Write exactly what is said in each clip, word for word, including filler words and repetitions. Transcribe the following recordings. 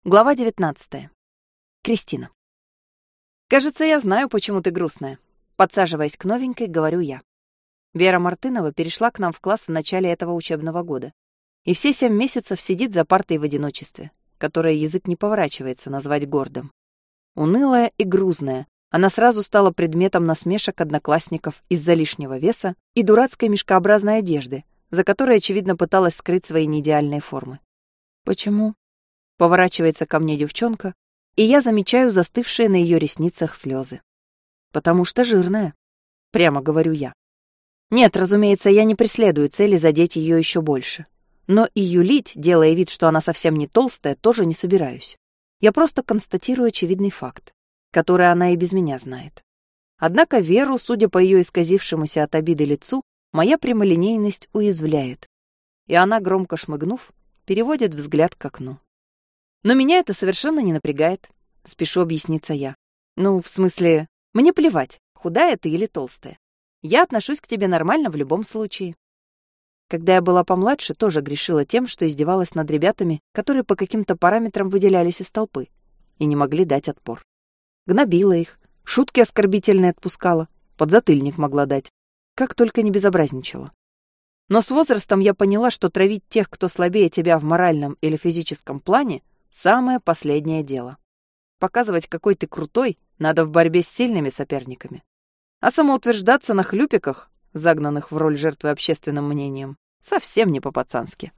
Глава девятнадцатая. Кристина. «Кажется, я знаю, почему ты грустная». Подсаживаясь к новенькой, говорю я. Вера Мартынова перешла к нам в класс в начале этого учебного года. И все семь месяцев сидит за партой в одиночестве, которое язык не поворачивается назвать гордым. Унылая и грузная, она сразу стала предметом насмешек одноклассников из-за лишнего веса и дурацкой мешкообразной одежды, за которой, очевидно, пыталась скрыть свои неидеальные формы. «Почему?» Поворачивается ко мне девчонка, и я замечаю застывшие на ее ресницах слезы. «Потому что жирная», — прямо говорю я. Нет, разумеется, я не преследую цели задеть ее еще больше. Но и юлить, делая вид, что она совсем не толстая, тоже не собираюсь. Я просто констатирую очевидный факт, который она и без меня знает. Однако Веру, судя по ее исказившемуся от обиды лицу, моя прямолинейность уязвляет. И она, громко шмыгнув, переводит взгляд к окну. Но меня это совершенно не напрягает, спешу объясниться я. Ну, в смысле, мне плевать, худая ты или толстая. Я отношусь к тебе нормально в любом случае. Когда я была помладше, тоже грешила тем, что издевалась над ребятами, которые по каким-то параметрам выделялись из толпы и не могли дать отпор. Гнобила их, шутки оскорбительные отпускала, подзатыльник могла дать. Как только не безобразничала. Но с возрастом я поняла, что травить тех, кто слабее тебя в моральном или физическом плане, самое последнее дело. Показывать, какой ты крутой, надо в борьбе с сильными соперниками. А самоутверждаться на хлюпиках, загнанных в роль жертвы общественным мнением, совсем не по-пацански.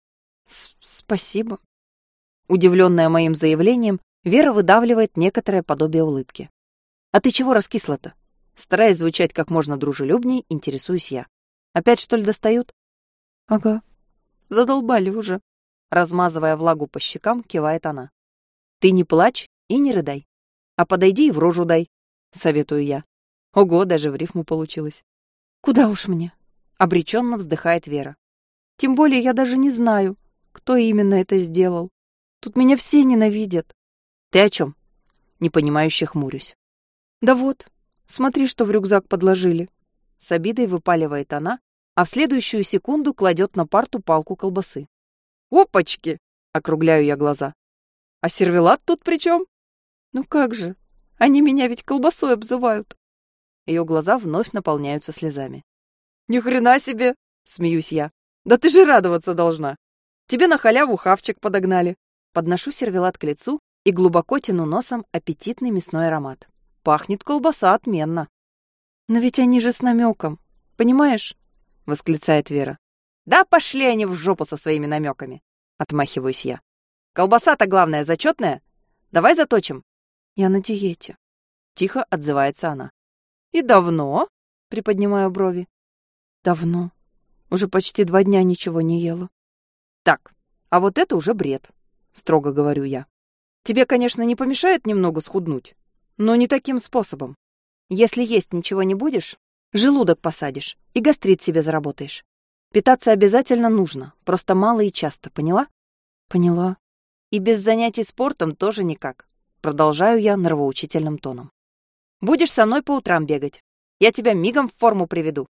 «Спасибо». Удивленная моим заявлением, Вера выдавливает некоторое подобие улыбки. «А ты чего раскисла-то?» Стараясь звучать как можно дружелюбней, интересуюсь я. «Опять, что ли, достают?» «Ага. Задолбали уже». Размазывая влагу по щекам, кивает она. «Ты не плачь и не рыдай, а подойди и в рожу дай», — советую я. Ого, даже в рифму получилось. «Куда уж мне?» — обреченно вздыхает Вера. «Тем более я даже не знаю, кто именно это сделал. Тут меня все ненавидят». «Ты о чем?» — непонимающе хмурюсь. «Да вот, смотри, что в рюкзак подложили». С обидой выпаливает она, а в следующую секунду кладет на парту палку колбасы. «Опачки!» — округляю я глаза. «А сервелат тут при чем?» «Ну как же, они меня ведь колбасой обзывают». Ее глаза вновь наполняются слезами. «Ни хрена себе!» — смеюсь я. «Да ты же радоваться должна! Тебе на халяву хавчик подогнали». Подношу сервелат к лицу и глубоко тяну носом аппетитный мясной аромат. Пахнет колбаса отменно. «Но ведь они же с намеком, понимаешь?» — восклицает Вера. «Да пошли они в жопу со своими намеками!» — отмахиваюсь я. «Колбаса-то, главное, зачетная. Давай заточим». «Я на диете», — тихо отзывается она. «И давно?» — приподнимаю брови. «Давно. Уже почти два дня ничего не ела». «Так, а вот это уже бред», — строго говорю я. «Тебе, конечно, не помешает немного схуднуть, но не таким способом. Если есть ничего не будешь, желудок посадишь и гастрит себе заработаешь. Питаться обязательно нужно, просто мало и часто, поняла?» «Поняла». «И без занятий спортом тоже никак», — продолжаю я нравоучительным тоном. «Будешь со мной по утрам бегать. Я тебя мигом в форму приведу».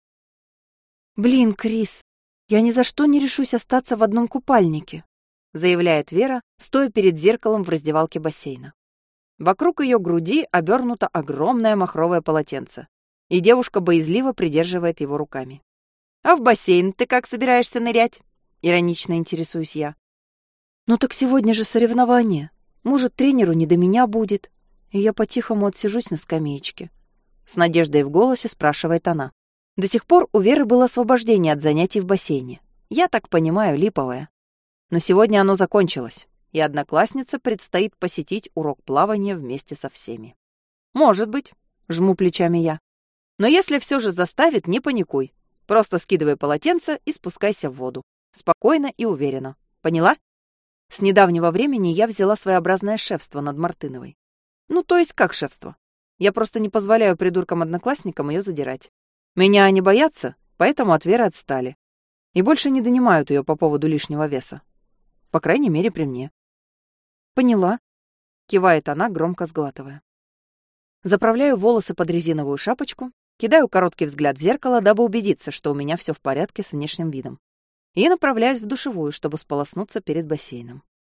«Блин, Крис, я ни за что не решусь остаться в одном купальнике», — заявляет Вера, стоя перед зеркалом в раздевалке бассейна. Вокруг ее груди обернуто огромное махровое полотенце, и девушка боязливо придерживает его руками. «А в бассейн ты как собираешься нырять?» — иронично интересуюсь я. «Ну так сегодня же соревнование. Может, тренеру не до меня будет, и я по-тихому отсижусь на скамеечке». С надеждой в голосе спрашивает она. До сих пор у Веры было освобождение от занятий в бассейне. Я так понимаю, липовое. Но сегодня оно закончилось, и однокласснице предстоит посетить урок плавания вместе со всеми. «Может быть», — жму плечами я. «Но если все же заставит, не паникуй. Просто скидывай полотенце и спускайся в воду. Спокойно и уверенно. Поняла?» С недавнего времени я взяла своеобразное шефство над Мартыновой. Ну, то есть как шефство? Я просто не позволяю придуркам-одноклассникам ее задирать. Меня они боятся, поэтому от Веры отстали. И больше не донимают ее по поводу лишнего веса. По крайней мере, при мне. «Поняла», — кивает она, громко сглатывая. Заправляю волосы под резиновую шапочку, кидаю короткий взгляд в зеркало, дабы убедиться, что у меня все в порядке с внешним видом. И направляюсь в душевую, чтобы сполоснуться перед бассейном.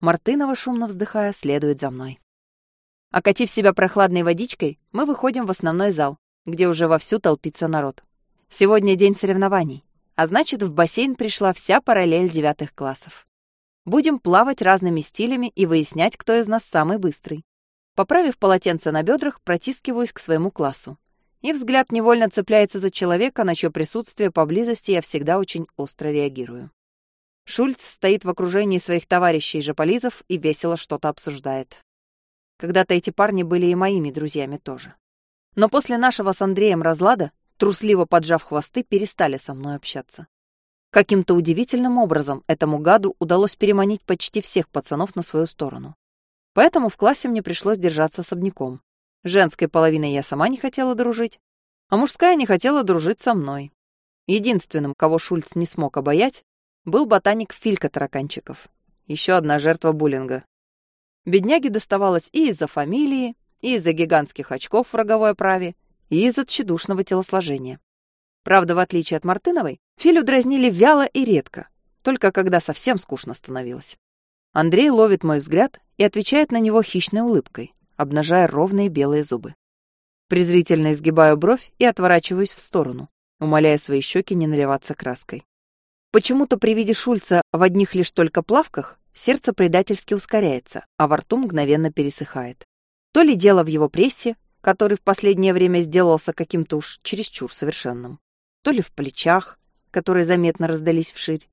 Мартынова, шумно вздыхая, следует за мной. Окатив себя прохладной водичкой, мы выходим в основной зал, где уже вовсю толпится народ. Сегодня день соревнований, а значит, в бассейн пришла вся параллель девятых классов. Будем плавать разными стилями и выяснять, кто из нас самый быстрый. Поправив полотенце на бедрах, протискиваюсь к своему классу. И взгляд невольно цепляется за человека, на чье присутствие поблизости я всегда очень остро реагирую. Шульц стоит в окружении своих товарищей-жополизов и весело что-то обсуждает. Когда-то эти парни были и моими друзьями тоже. Но после нашего с Андреем разлада, трусливо поджав хвосты, перестали со мной общаться. Каким-то удивительным образом этому гаду удалось переманить почти всех пацанов на свою сторону. Поэтому в классе мне пришлось держаться особняком. Женской половиной я сама не хотела дружить, а мужская не хотела дружить со мной. Единственным, кого Шульц не смог обаять, был ботаник Филька Тараканчиков. Еще одна жертва буллинга. Бедняге доставалось и из-за фамилии, и из-за гигантских очков в роговой оправе, и из-за тщедушного телосложения. Правда, в отличие от Мартыновой, Филю дразнили вяло и редко, только когда совсем скучно становилось. Андрей ловит мой взгляд и отвечает на него хищной улыбкой, обнажая ровные белые зубы. Презрительно изгибаю бровь и отворачиваюсь в сторону, умоляя свои щеки не наливаться краской. Почему-то при виде Шульца в одних лишь только плавках сердце предательски ускоряется, а во рту мгновенно пересыхает. То ли дело в его прессе, который в последнее время сделался каким-то уж чересчур совершенным, то ли в плечах, которые заметно раздались вширь.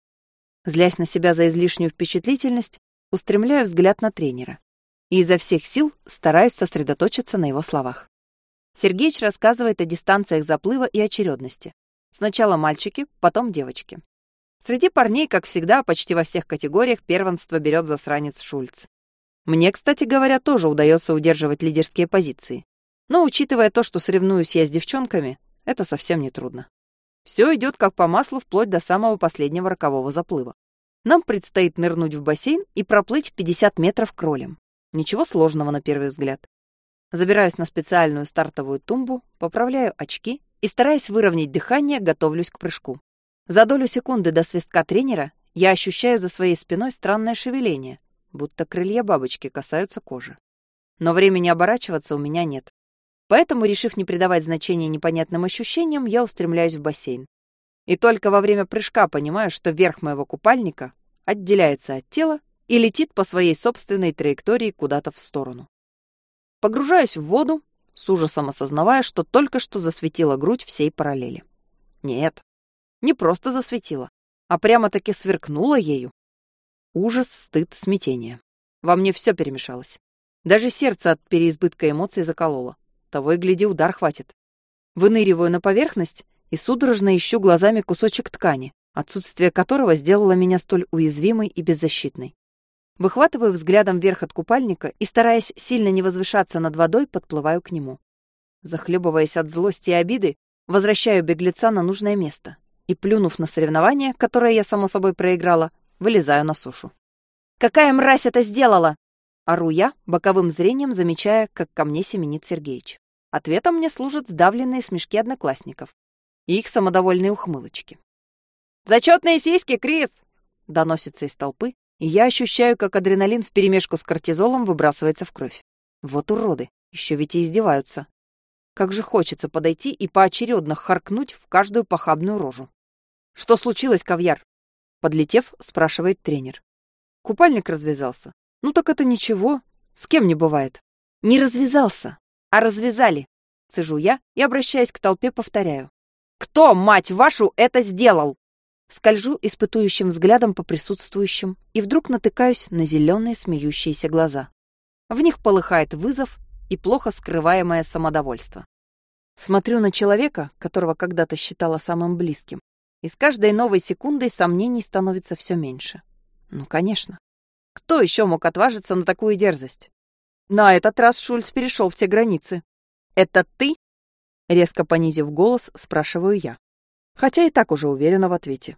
Злясь на себя за излишнюю впечатлительность, устремляю взгляд на тренера и изо всех сил стараюсь сосредоточиться на его словах. Сергеич рассказывает о дистанциях заплыва и очередности. Сначала мальчики, потом девочки. Среди парней, как всегда, почти во всех категориях первенство берет засранец Шульц. Мне, кстати говоря, тоже удается удерживать лидерские позиции. Но, учитывая то, что соревнуюсь я с девчонками, это совсем не трудно. Все идет как по маслу вплоть до самого последнего рокового заплыва. Нам предстоит нырнуть в бассейн и проплыть пятьдесят метров кролем. Ничего сложного на первый взгляд. Забираюсь на специальную стартовую тумбу, поправляю очки и, стараясь выровнять дыхание, готовлюсь к прыжку. За долю секунды до свистка тренера я ощущаю за своей спиной странное шевеление, будто крылья бабочки касаются кожи. Но времени оборачиваться у меня нет. Поэтому, решив не придавать значения непонятным ощущениям, я устремляюсь в бассейн. И только во время прыжка понимаю, что верх моего купальника отделяется от тела и летит по своей собственной траектории куда-то в сторону. Погружаюсь в воду, с ужасом осознавая, что только что засветила грудь всей параллели. Нет, не просто засветила, а прямо-таки сверкнула ею. Ужас, стыд, смятение. Во мне все перемешалось. Даже сердце от переизбытка эмоций закололо. Того и гляди, удар хватит. Выныриваю на поверхность и судорожно ищу глазами кусочек ткани, отсутствие которого сделало меня столь уязвимой и беззащитной. Выхватываю взглядом вверх от купальника и, стараясь сильно не возвышаться над водой, подплываю к нему. Захлебываясь от злости и обиды, возвращаю беглеца на нужное место и, плюнув на соревнование, которое я, само собой, проиграла, вылезаю на сушу. «Какая мразь это сделала?» Ору я, боковым зрением замечая, как ко мне семенит Сергеич. Ответом мне служат сдавленные смешки одноклассников и их самодовольные ухмылочки. «Зачетные сиськи, Крис!» доносится из толпы, и я ощущаю, как адреналин вперемешку с кортизолом выбрасывается в кровь. Вот уроды, еще ведь и издеваются. Как же хочется подойти и поочередно харкнуть в каждую похабную рожу. «Что случилось, Кавьяр?» Подлетев, спрашивает тренер. Купальник развязался. Ну так это ничего, с кем не бывает. Не развязался, а развязали. Цежу я и, обращаясь к толпе, повторяю. Кто, мать вашу, это сделал? Скольжу испытующим взглядом по присутствующим и вдруг натыкаюсь на зеленые смеющиеся глаза. В них полыхает вызов и плохо скрываемое самодовольство. Смотрю на человека, которого когда-то считала самым близким, и с каждой новой секундой сомнений становится все меньше. Ну, конечно. Кто еще мог отважиться на такую дерзость? На этот раз Шульц перешел все границы. «Это ты?» Резко понизив голос, спрашиваю я. Хотя и так уже уверена в ответе.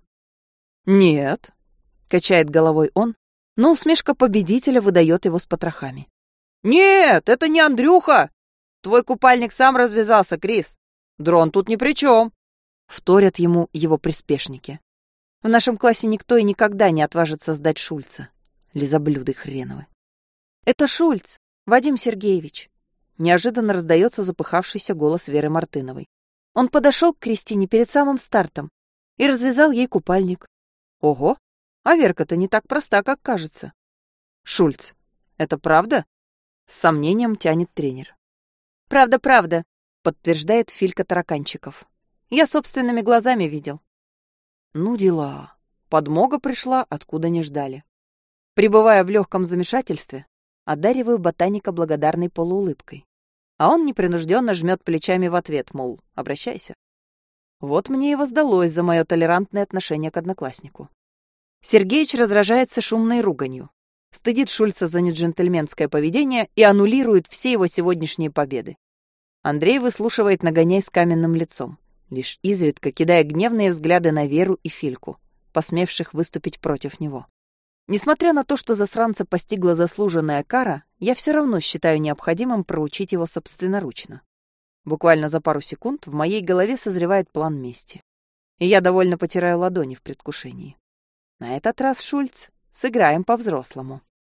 «Нет», — качает головой он, но усмешка победителя выдает его с потрохами. «Нет, это не Андрюха! Твой купальник сам развязался, Крис. Дрон тут ни при чем!» Вторят ему его приспешники. В нашем классе никто и никогда не отважится сдать Шульца. Лизоблюды хреновы. «Это Шульц, Вадим Сергеевич!» Неожиданно раздается запыхавшийся голос Веры Мартыновой. Он подошел к Кристине перед самым стартом и развязал ей купальник. Ого, а Верка-то не так проста, как кажется. «Шульц, это правда?» С сомнением тянет тренер. «Правда, правда», — подтверждает Филька Тараканчиков. «Я собственными глазами видел». Ну дела. Подмога пришла, откуда не ждали. Пребывая в легком замешательстве, одариваю ботаника благодарной полуулыбкой. А он непринужденно жмет плечами в ответ, мол, обращайся. Вот мне и воздалось за мое толерантное отношение к однокласснику. Сергеич разражается шумной руганью, стыдит Шульца за неджентльменское поведение и аннулирует все его сегодняшние победы. Андрей выслушивает нагоняй с каменным лицом, лишь изредка кидая гневные взгляды на Веру и Фильку, посмевших выступить против него. Несмотря на то, что засранца постигла заслуженная кара, я все равно считаю необходимым проучить его собственноручно. Буквально за пару секунд в моей голове созревает план мести. И я довольно потираю ладони в предвкушении. На этот раз, Шульц, сыграем по-взрослому.